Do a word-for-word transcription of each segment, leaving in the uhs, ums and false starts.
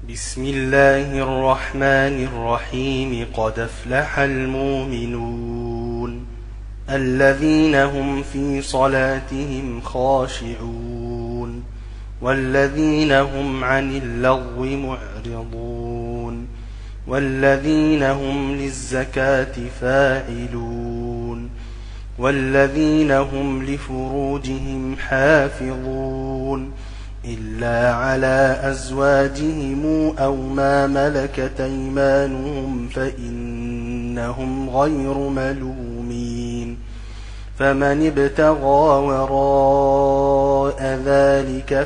بسم الله الرحمن الرحيم. قد أفلح المؤمنون الذين هم في صلاتهم خاشعون والذين هم عن اللغو معرضون والذين هم للزكاة فاعلون والذين هم لفروجهم حافظون إلا على أزواجهم أو ما ملكت أيمانهم فإنهم غير ملومين. فمن ابتغى وراء ذلك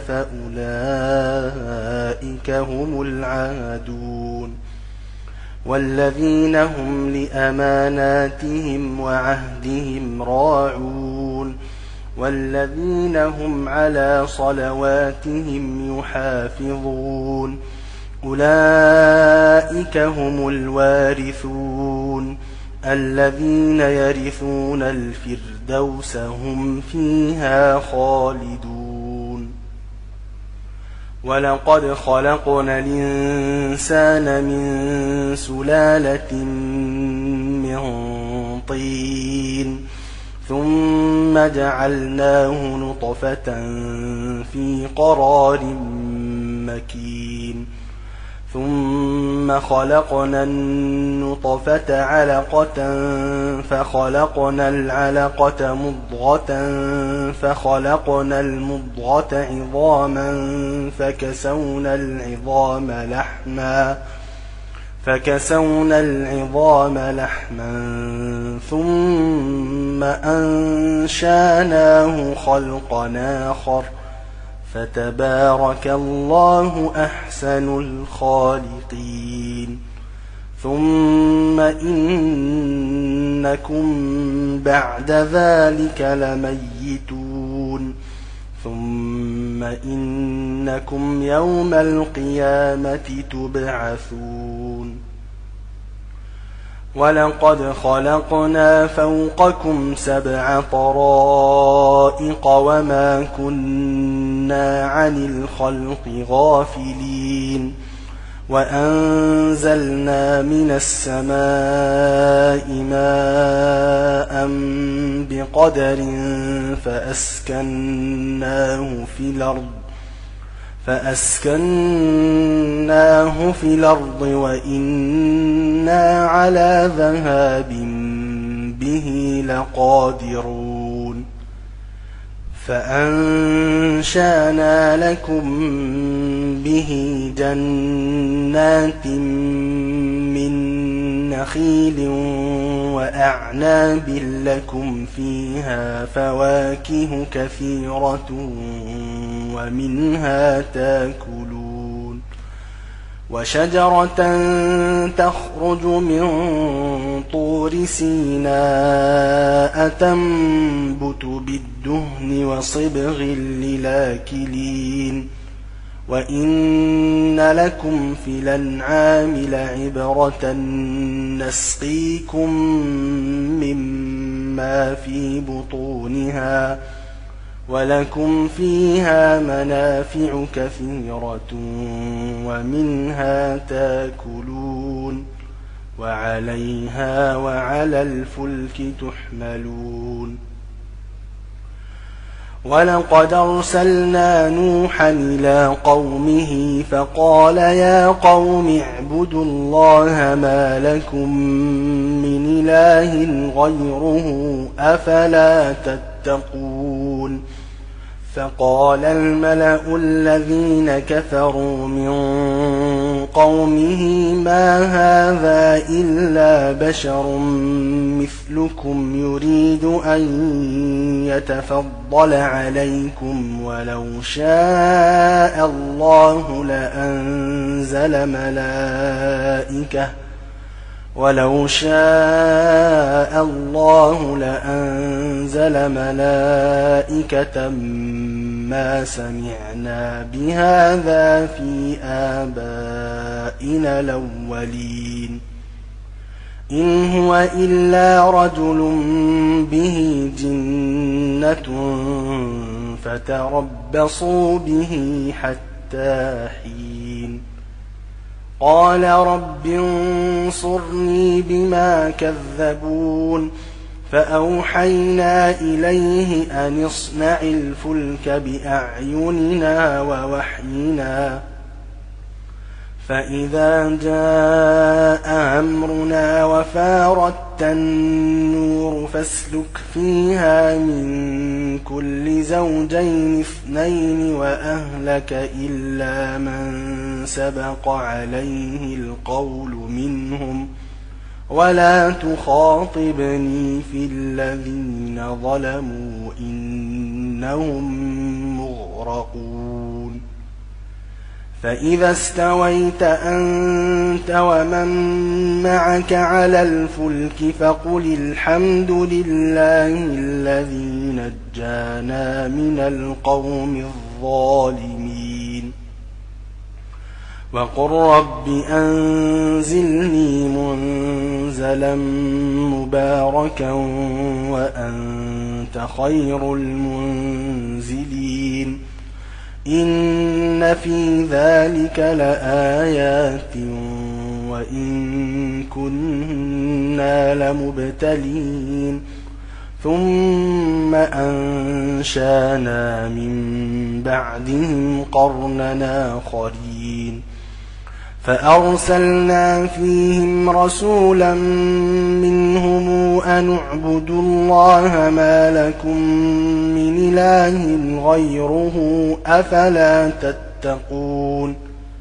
فأولئك هم العادون. والذين هم لأماناتهم وعهدهم راعون والذين هم على صلواتهم يحافظون أولئك هم الوارثون الذين يرثون الفردوس هم فيها خالدون. ولقد خلقنا الإنسان من سلالة من طين ثم جعلناه نطفة في قرار مكين ثم خلقنا النطفة علقة فخلقنا العلقة مضغة فخلقنا المضغة عظاما فكسونا العظام لحما فكسونا العظام لحما ثم أنشاناه خلقا آخر فتبارك الله أحسن الخالقين. ثم إنكم بعد ذلك لميتون ثم إنكم يوم القيامة تبعثون. ولقد خلقنا فوقكم سبع طرائق وما كنا عن الخلق غافلين وأنزلنا من السماء ماء بقدر فأسكناه في الأرض فأسكناه في الأرض وإنا على ذهاب به لقادرون. فأنشأنا لكم به جنات من نخيل وأعناب لكم فيها فواكه كثيرة ومنها تاكلون. وشجرة تخرج من طور سيناء تنبت بالدهن وصبغ للآكلين. وإن لكم في الأنعام لعبرة نسقيكم مما في بطونها ولكم فيها منافع كثيرة ومنها تاكلون وعليها وعلى الفلك تحملون. ولقد أرسلنا نوحا إلى قومه فقال يا قوم اعبدوا الله ما لكم من إله غيره أفلا تتقون. فقال الملأ الذين كفروا من قومه ما هذا إلا بشر مثلكم يريد أن يتفضل عليكم ولو شاء الله لأنزل ملائكة ولو شاء الله لأنزل ملائكة ما سمعنا بهذا في آبائنا الأولين إن هو إلا رجل به جنة فتربصوا به حتى حين قال رب انصرني بما كذبون فأوحينا إليه أن اصنع الفلك بأعيننا ووحينا فإذا جاء أمرنا وفارت النور فاسلك فيها من كل زوجين اثنين وأهلك إلا من سبق عليه القول منهم ولا تخاطبني في الذين ظلموا إنهم مغرقون فإذا استويت أنت ومن معك على الفلك فقل الحمد لله الذي نجانا من القوم الظالمين وقل رب أنزلني منزلا مباركا وأنت خير المنزلين إن في ذلك لآيات وإن كنا لمبتلين ثم أنشانا من بعدهم قرننا آخرين فأرسلنا فيهم رسولا منهم أن اعبدوا الله ما لكم من إله غيره أفلا تتقون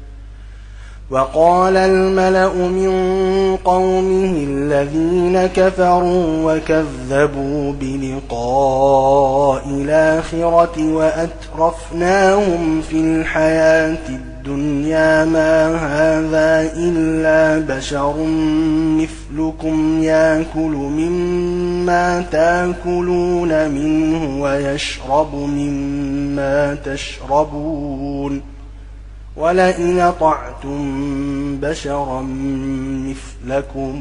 وقال الملأ من قومه الذين كفروا وكذبوا بلقاء الآخرة وأترفناهم في الحياة الدنيا ما هذا إلا بشر مثلكم يأكل مما تأكلون منه ويشرب مما تشربون ولئن أطعتم بشرا مثلكم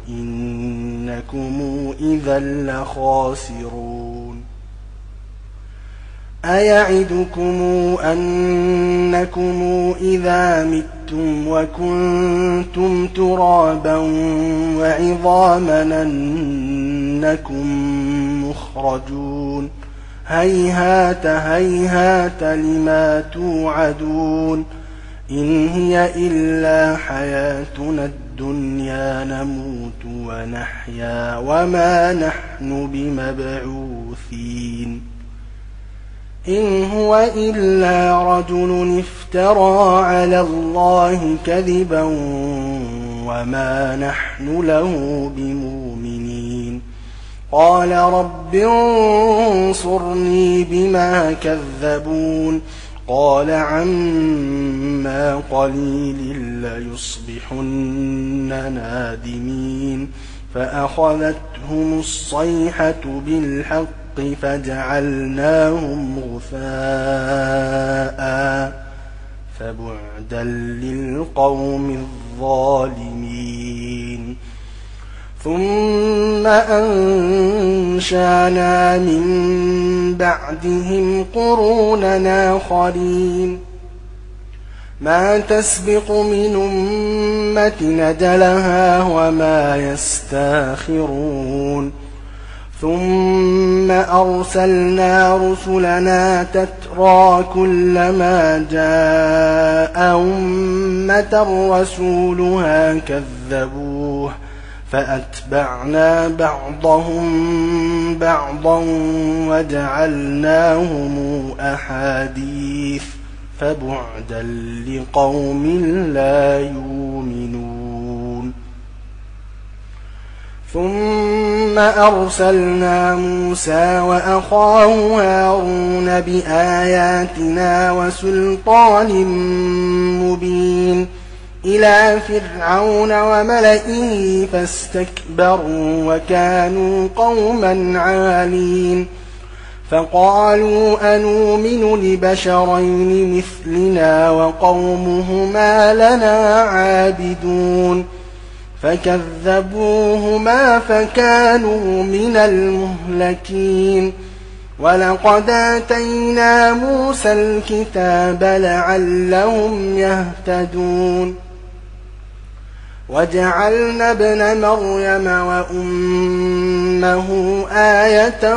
إنكم إذا لخاسرون أيعدكم أنكم إذا متم وكنتم ترابا وعظاما أنكم مخرجون هيهات هيهات لما توعدون إن هي إلا حياتنا الدنيا نموت ونحيا وما نحن بمبعوثين إن هو إلا رجل افترى على الله كذبا وما نحن له بمؤمنين قال رب انصرني بما كذبون قال عما قليل ليصبحن نادمين فأخذتهم الصيحة بالحق فجعلناهم غثاء فبعدا للقوم الظالمين ثم أنشانا من بعدهم قرونا آخرين ما تسبق من أمة أجلها وما يستاخرون ثم أرسلنا رسلنا تترى كلما جاء أمة رسولها كذبوه فأتبعنا بعضهم بعضا وجعلناهم أحاديث فبعدا لقوم لا يؤمنون ثم أرسلنا موسى وأخاه هارون بآياتنا وسلطان مبين إلى فرعون وملئه فاستكبروا وكانوا قوما عالين فقالوا أنؤمن لبشرين مثلنا وقومهما لنا عابدون فكذبوهما فكانوا من المهلكين ولقد آتينا موسى الكتاب لعلهم يهتدون وجعلنا ابن مريم وأمه آية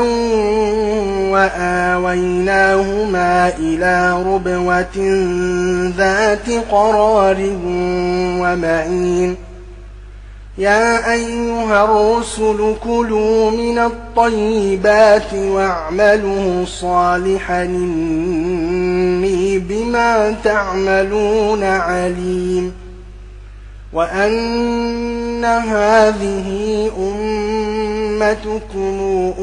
وآويناهما إلى ربوة ذات قرار ومعين يا أيها الرسل كلوا من الطيبات واعملوا صالحا إني بما تعملون عليم وأن هذه أمتكم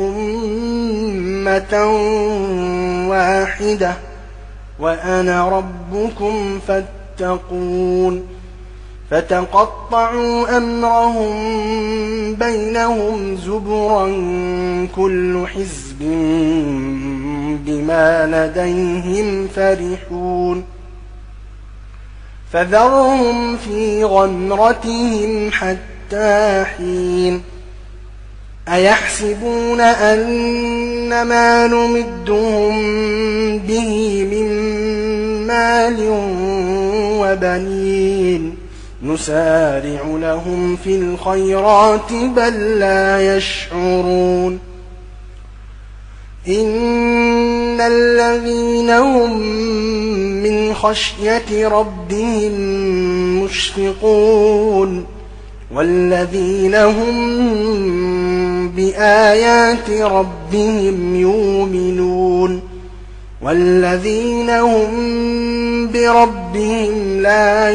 أمة واحدة وأنا ربكم فاتقون فتقطعوا أمرهم بينهم زبرا كل حزب بما لديهم فرحون فذرهم في غمرتهم حتى حين أيحسبون أن ما نمدهم به من مال وبنين نسارع لهم في الخيرات بل لا يشعرون إن الذين هم من خشية ربهم مشفقون والذين هم بآيات ربهم يؤمنون والذين هم بربهم لا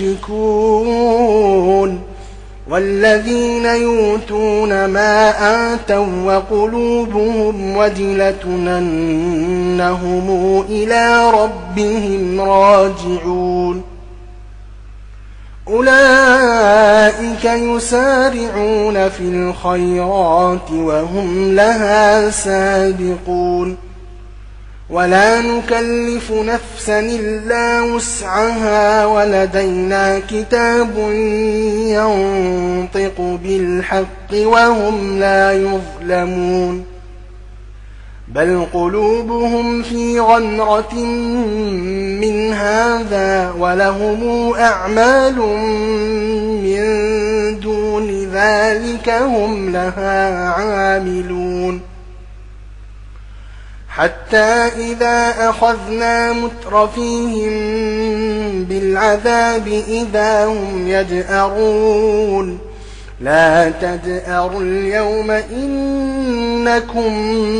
يشركون والذين يؤتون ما آتوا وقلوبهم وجلة أنهم إلى ربهم راجعون أولئك يسارعون في الخيرات وهم لها سابقون ولا نكلف نفسا إلا وسعها ولدينا كتاب ينطق بالحق وهم لا يظلمون بل قلوبهم في غمرة من هذا ولهم أعمال من دون ذلك هم لها عاملون حتى إذا أخذنا مترفيهم بالعذاب إذا هم يجأرون لا تجأروا اليوم إنكم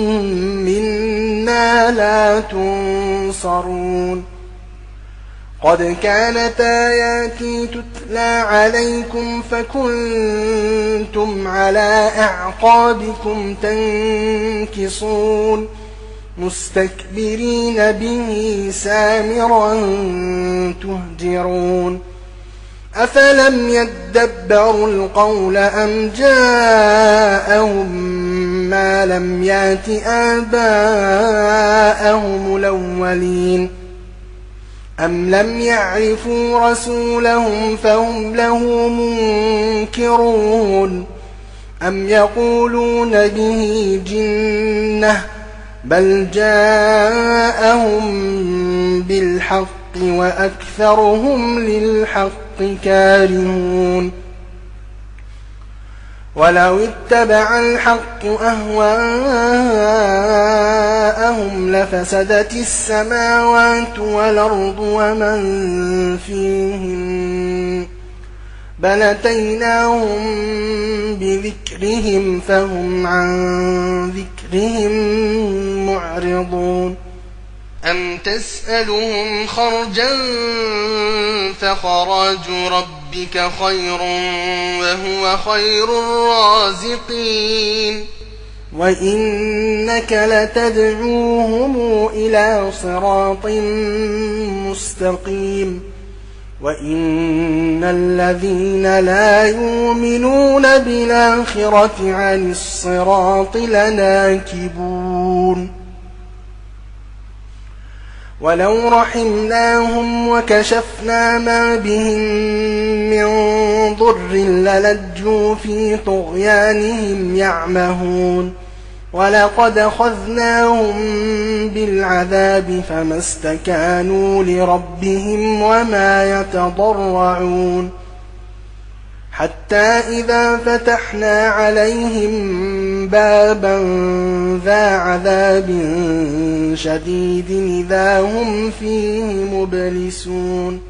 منا لا تنصرون قد كانت آياتي تتلى عليكم فكنتم على أعقابكم تنكصون مستكبرين به سامرا تهجرون أفلم يدبروا القول أم جاءهم ما لم يات آباءهم الأولين أم لم يعرفوا رسولهم فهم له منكرون أم يقولون به جنة بل جاءهم بالحق وأكثرهم للحق كارهون ولو اتبع الحق أهواءهم لفسدت السماوات والأرض ومن فيهن بل أتيناهم بذكرهم فهم عن ذكرهم معرضون أم تسألهم خرجا فخراج ربك خير وهو خير الرازقين وإنك لتدعوهم إلى صراط مستقيم وإن الذين لا يؤمنون بالآخرة عن الصراط لناكبون ولو رحمناهم وكشفنا ما بهم من ضر للجوا في طغيانهم يعمهون ولقد أخذناهم بالعذاب فما استكانوا لربهم وما يتضرعون حتى إذا فتحنا عليهم بابا ذا عذاب شديد إذا هم فيه مبلسون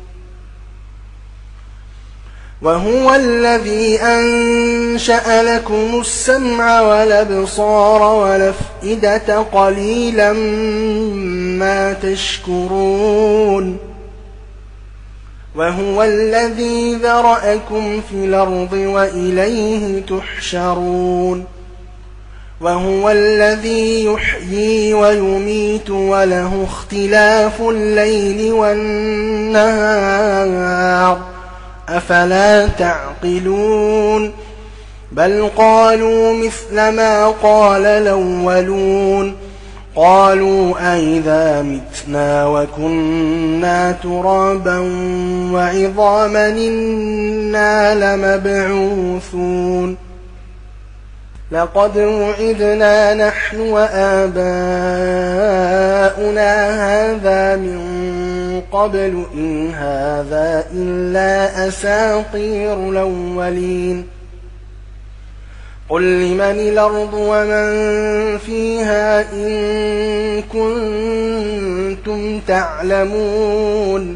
وهو الذي أنشأ لكم السمع والأبصار والأفئدة قليلا ما تشكرون وهو الذي ذرأكم في الأرض وإليه تحشرون وهو الذي يحيي ويميت وله اختلاف الليل والنهار أفلا تعقلون بل قالوا مثل ما قال الأولون قالوا أئذا متنا وكنا ترابا وعظاما إنا لمبعوثون لقد وعدنا نحن وآباؤنا هذا من قبل إن هذا إلا أساطير الأولين قل لمن الأرض ومن فيها إن كنتم تعلمون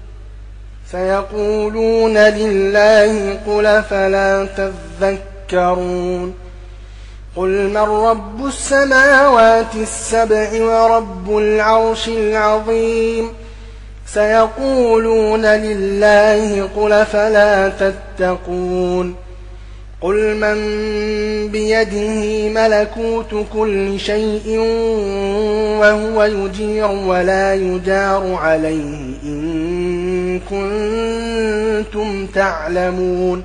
سيقولون لله قل فلا تذكرون قل من رب السماوات السبع ورب العرش العظيم سيقولون لله قل فلا تتقون قل من بيده ملكوت كل شيء وهو يجير ولا يجار عليه إن كنتم تعلمون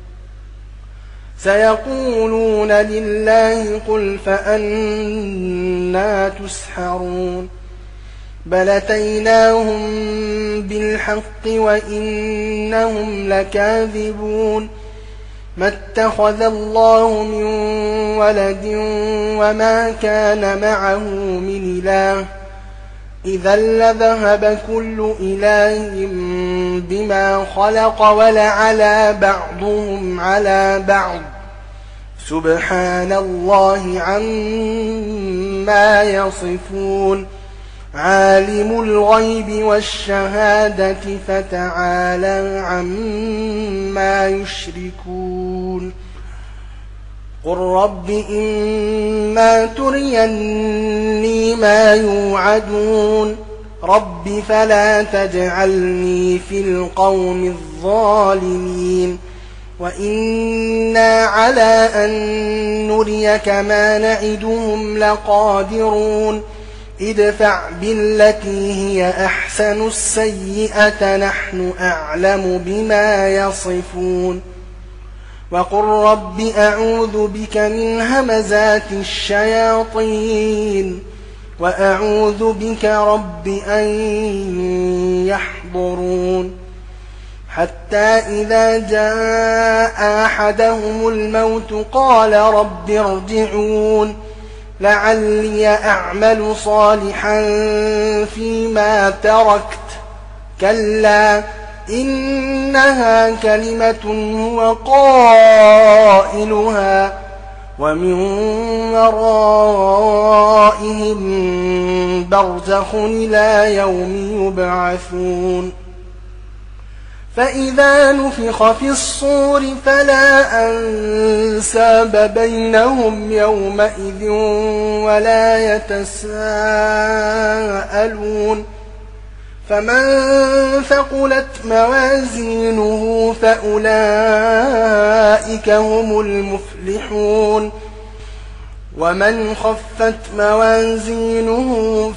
سيقولون لله قل فأنى تسحرون بل أتيناهم بالحق وإنهم لكاذبون ما اتخذ الله من ولد وما كان معه من إله إذا لذهب كل إله بما خلق ولعلى بعضهم على بعض سبحان الله عما يصفون عالم الغيب والشهادة فتعالى عما يشركون قل رب إما تريني ما يوعدون رب فلا تجعلني في القوم الظالمين وإنا على أن نريك ما نعدهم لقادرون ادفع بالتي هي أحسن السيئة نحن أعلم بما يصفون وقل رب أعوذ بك من همزات الشياطين وأعوذ بك رب أن يحضرون حتى إذا جاء أحدهم الموت قال رب ارجعون لعلي أعمل صالحا فيما تركت كلا إنها كلمة هو قائلها ومن ورائهم برزخ إلى يوم يبعثون فإذا نفخ في الصور فلا أنساب بينهم يومئذ ولا يتساءلون فمن ثقلت موازينه فأولئك هم المفلحون ومن خفت موازينه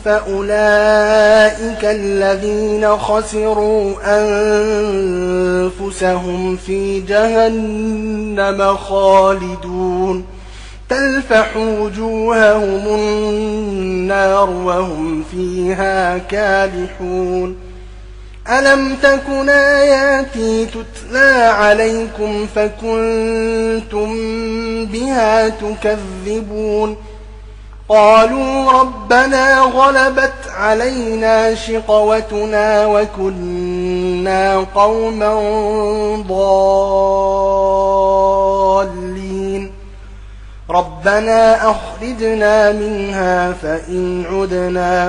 فأولئك الذين خسروا أنفسهم في جهنم خالدون تلفح وجوههم النار وهم فيها كالحون ألم تكن آياتي تتلى عليكم فكنتم بها تكذبون قالوا ربنا غلبت علينا شقوتنا وكنا قوما ضالين ربنا أخرجنا منها فإن عدنا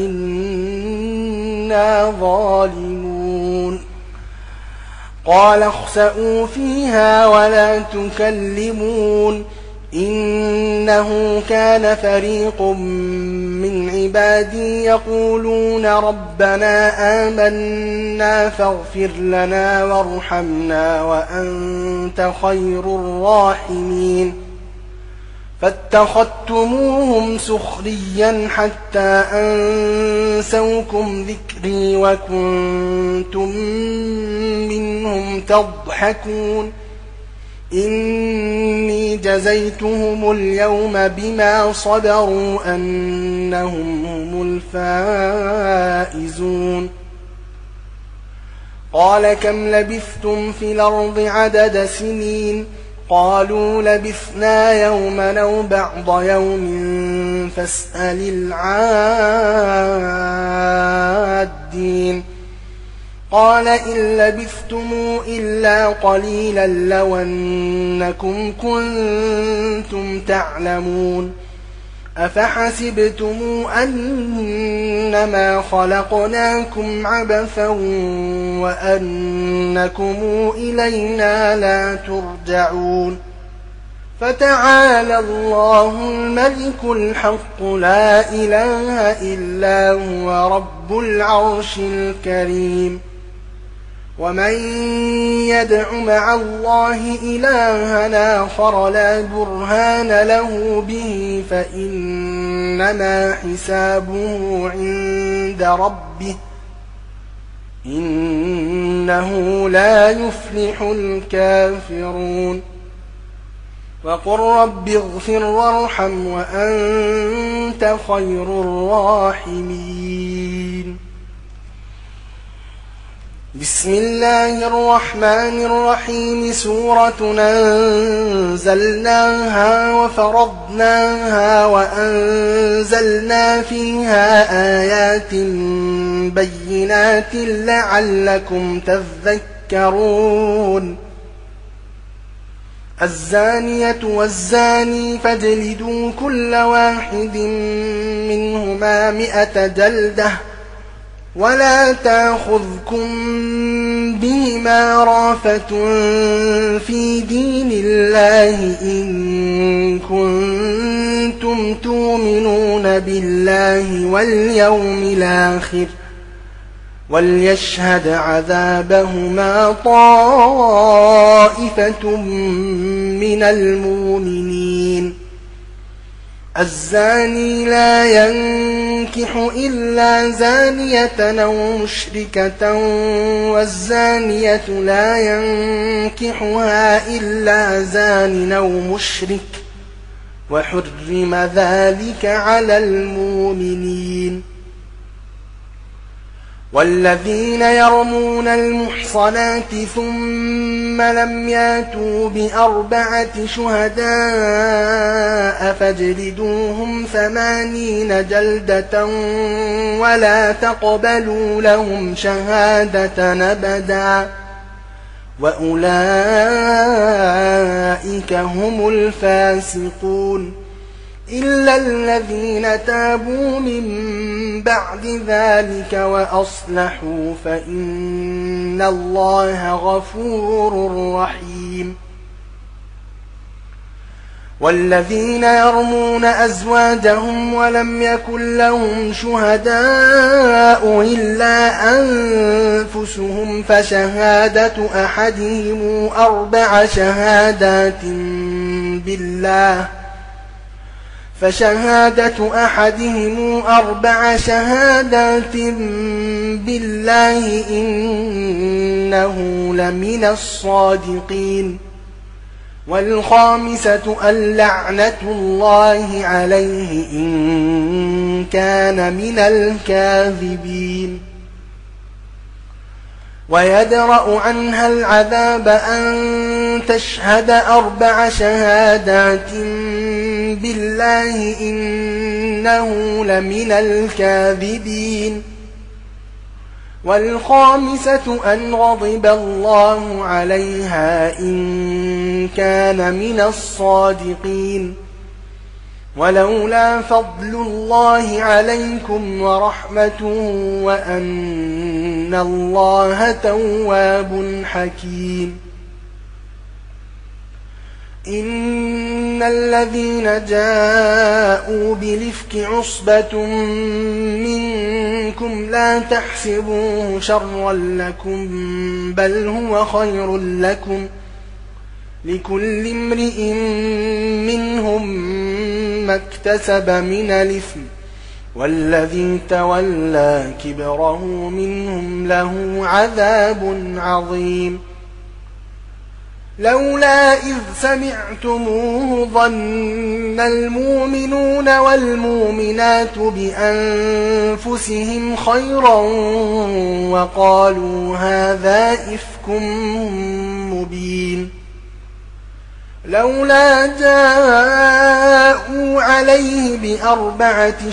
فإنا ظالمون قال اخسئوا فيها ولا تكلمون إنه كان فريق من عبادي يقولون ربنا آمنا فاغفر لنا وارحمنا وأنت خير الراحمين فاتخذتموهم سخريا حتى أنسوكم ذكري وكنتم منهم تضحكون إني جزيتهم اليوم بما صبروا أنهم هم الفائزون قال كم لبثتم في الأرض عدد سنين قالوا لبثنا يوما أو بعض يوم فاسأل العادين قال إن لبثتم إلا قليلا لو أنكم كنتم تعلمون أفحسبتم أنما خلقناكم عبثا وأنكم إلينا لا ترجعون فتعالى الله الملك الحق لا إله إلا هو رب العرش الكريم ومن يدع مع الله إلها آخر لا برهان له به فإنما حسابه عند ربه إنه لا يفلح الكافرون وقل رب اغفر وارحم وأنت خير الراحمين بسم الله الرحمن الرحيم سورة أنزلناها وفرضناها وأنزلنا فيها آيات بينات لعلكم تذكرون الزانية والزاني فاجلدوا كل واحد منهما مئة جلدة ولا تأخذكم بهما رأفة في دين الله إن كنتم تؤمنون بالله واليوم الآخر وليشهد عذابهما طائفة من المؤمنين الزاني لا ينكح إلا زانية أو مشركة والزانية لا ينكحها إلا زان أو مشرك وحرم ذلك على المؤمنين والذين يرمون المحصنات ثم لم ياتوا بأربعة شهداء فاجلدوهم ثمانين جلدة ولا تقبلوا لهم شهادة أبدا وأولئك هم الفاسقون إلا الذين تابوا من بعد ذلك وأصلحوا فإن الله غفور رحيم والذين يرمون أزواجهم ولم يكن لهم شهداء إلا أنفسهم فشهادة أحدهم أربع شهادات بالله فشهادة أحدهم أربع شهادات بالله إنه لمن الصادقين والخامسة اللعنة الله عليه إن كان من الكاذبين ويدرأ عنها العذاب أن تشهد أربع شهادات بالله إنه لمن الكاذبين والخامسة أن غضب الله عليها إن كان من الصادقين ولولا فضل الله عليكم ورحمته وأن الله تواب حكيم إن الذين جاءوا بالإفك عصبة منكم لا تحسبوه شرا لكم بل هو خير لكم لكل امرئ منهم ما اكتسب من الإثم والذي تولى كبره منهم له عذاب عظيم لولا إذ سمعتموه ظن المؤمنون والمؤمنات بأنفسهم خيرا وقالوا هذا إفك مبين لولا جاءوا عليه بأربعة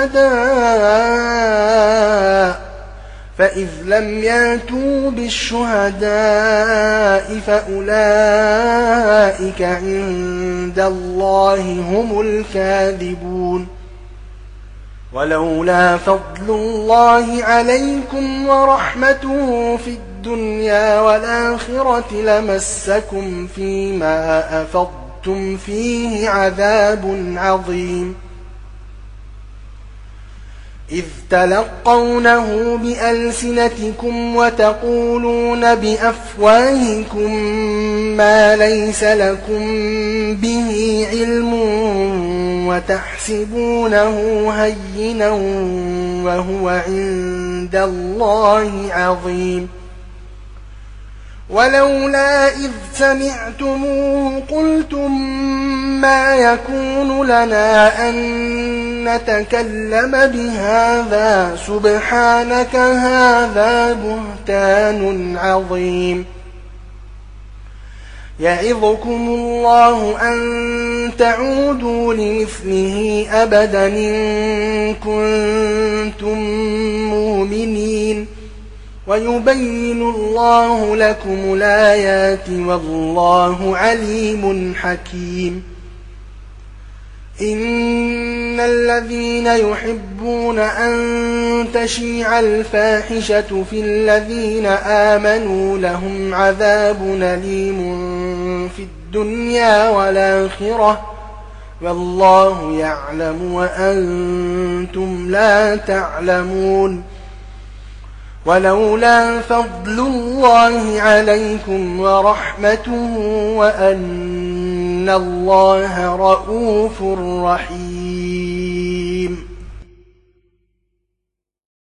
شهداء فإذ لم يأتوا بالشهداء فأولئك عند الله هم الكاذبون ولولا فضل الله عليكم ورحمته في الدنيا والآخرة لمسكم فيما أفضتم فيه عذاب عظيم إذ تلقونه بألسنتكم وتقولون بأفواهكم ما ليس لكم به علم وتحسبونه هينا وهو عند الله عظيم ولولا إذ سمعتموه قلتم ما يكون لنا أن نتكلم بهذا سبحانك هذا بهتان عظيم يعظكم الله أن تعودوا لمثله أبدا إن كنتم مؤمنين ويبين الله لكم الآيات والله عليم حكيم إن الذين يحبون أن تشيع الفاحشة في الذين آمنوا لهم عذاب أليم في الدنيا والآخرة والله يعلم وأنتم لا تعلمون ولولا فضل الله عليكم ورحمته وأن الله رؤوف رحيم